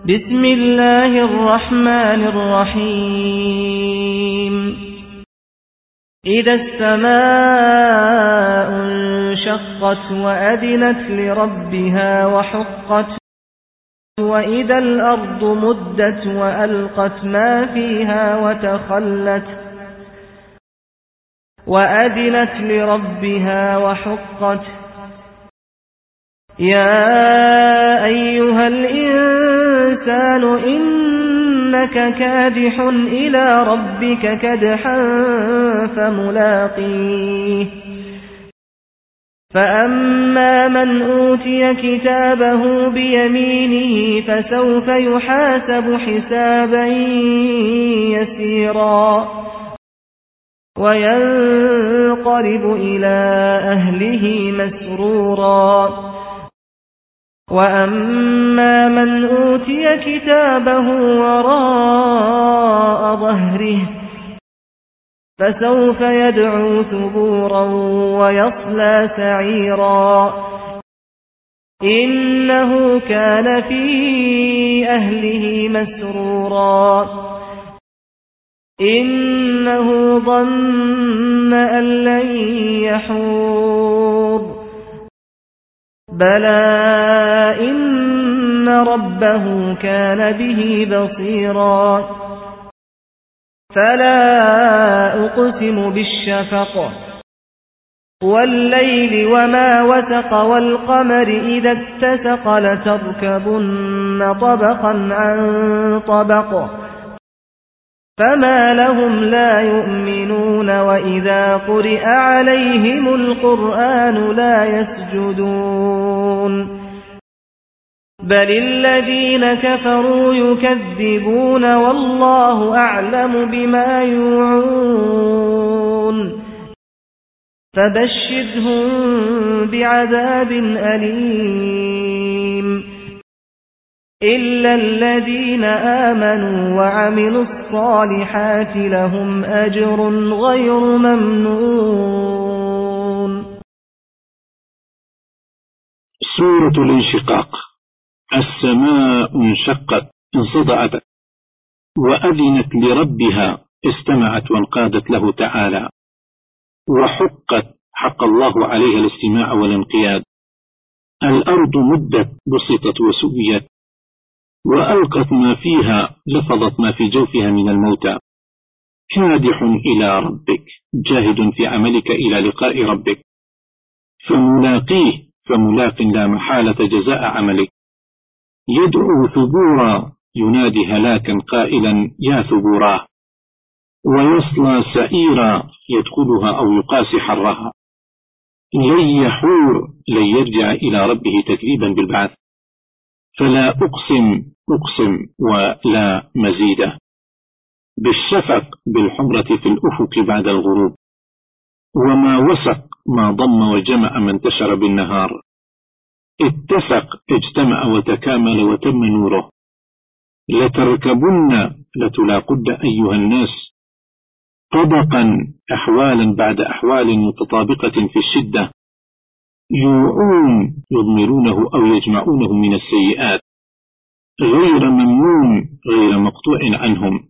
بسم الله الرحمن الرحيم إذا السماء انشقت وأذنت لربها وحقت وإذا الأرض مدت وألقت ما فيها وتخلت وأذنت لربها وحقت يا أيها الإنسان إنك كادح إلى ربك كدحا فملاقيه فأما من أوتي كتابه بيمينه فسوف يحاسب حسابا يسيرا وينقلب إلى أهله مسرورا وأما من أوتي كتابه وراء ظهره فسوف يدعو ثبورا ويصلى سعيرا إنه كان في أهله مسرورا إنه ظن أن لن يحور بلى إن ربه كان به بصيرا فلا أقسم بالشفق والليل وما وسق والقمر إذا اتسق لتركبن طبقا عن طبق فما لهم لا يؤمنون وإذا قرئ عليهم القرآن لا يسجدون بل الذين كفروا يكذبون والله أعلم بما يوعون فبشرهم بعذاب أليم إلا الذين آمنوا وعملوا الصالحات لهم أجر غير ممنون. سورة الانشقاق. السماء انشقت انصدعت وأذنت لربها استمعت وانقادت له تعالى وحقت حق الله عليها الاستماع والانقياد. الأرض مدت بسطت وسويت وألقت ما فيها لفظت ما في جوفها من الموتى. كادح إلى ربك جاهد في عملك إلى لقاء ربك فملاقيه فملاق لا محالة جزاء عملك. يدعو ثبورا ينادي هلاكا قائلا يا ثبوراه ويصلى سعيرا يدخلها أو يقاسي حرها. لن يحور لن يرجع إلى ربه تكذيبا بالبعث. فلا أقسم ولا مزيدة. بالشفق بالحمرة في الأفق بعد الغروب. وما وسق ما ضم وجمع ما انتشر بالنهار. اتسق اجتمع وتكامل وتم نوره. لتركبن لتلاقد أيها الناس طبقا أحوالا بعد أحوال متطابقة في الشدة. يوعون يضمرونه أو يجمعونه من السيئات غير ممنون غير مقطوع عنهم